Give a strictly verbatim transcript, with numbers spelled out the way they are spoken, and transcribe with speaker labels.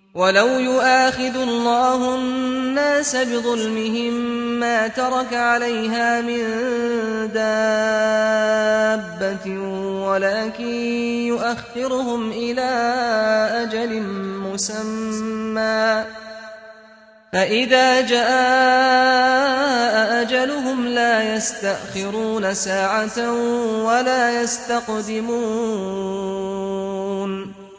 Speaker 1: ولو يؤاخذ الله الناس بظلمهم ما ترك عليها من دابة ولكن يؤخرهم إلى أجل مسمى فإذا جاء أجلهم لا يستأخرون ساعة ولا يستقدمون